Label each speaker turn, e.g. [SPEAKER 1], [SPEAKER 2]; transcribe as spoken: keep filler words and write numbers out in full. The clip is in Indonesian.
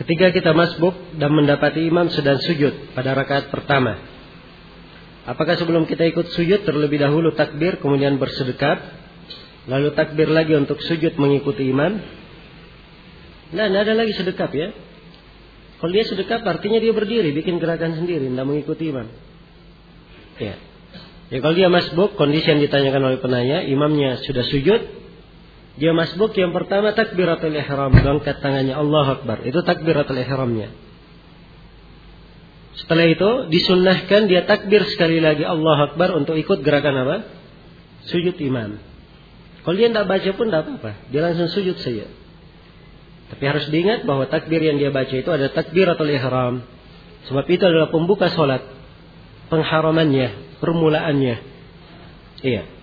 [SPEAKER 1] Ketika kita masbuk dan mendapati imam sedang sujud pada rakaat pertama, apakah sebelum kita ikut sujud terlebih dahulu takbir kemudian bersedekap, lalu takbir lagi untuk sujud mengikuti imam? Nah, tidak ada lagi sedekap ya. Kalau dia sedekap artinya dia berdiri bikin gerakan sendiri, tidak mengikuti imam. Ya. Ya, kalau dia masbuk, kondisi yang ditanyakan oleh penanya, imamnya sudah sujud, dia masbuk, yang pertama takbiratul ihram, angkat tangannya Allahu Akbar, itu takbiratul ihramnya. Setelah itu disunnahkan dia takbir sekali lagi Allahu Akbar untuk ikut gerakan apa? Sujud imam. Kalau dia tidak baca pun tidak apa-apa, dia langsung sujud saja. Tapi harus diingat bahwa takbir yang dia baca itu ada takbiratul ihram, sebab itu adalah pembuka solat, pengharamannya, permulaannya. Iya.